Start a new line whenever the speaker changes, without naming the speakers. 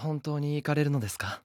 本当に行かれるのですか？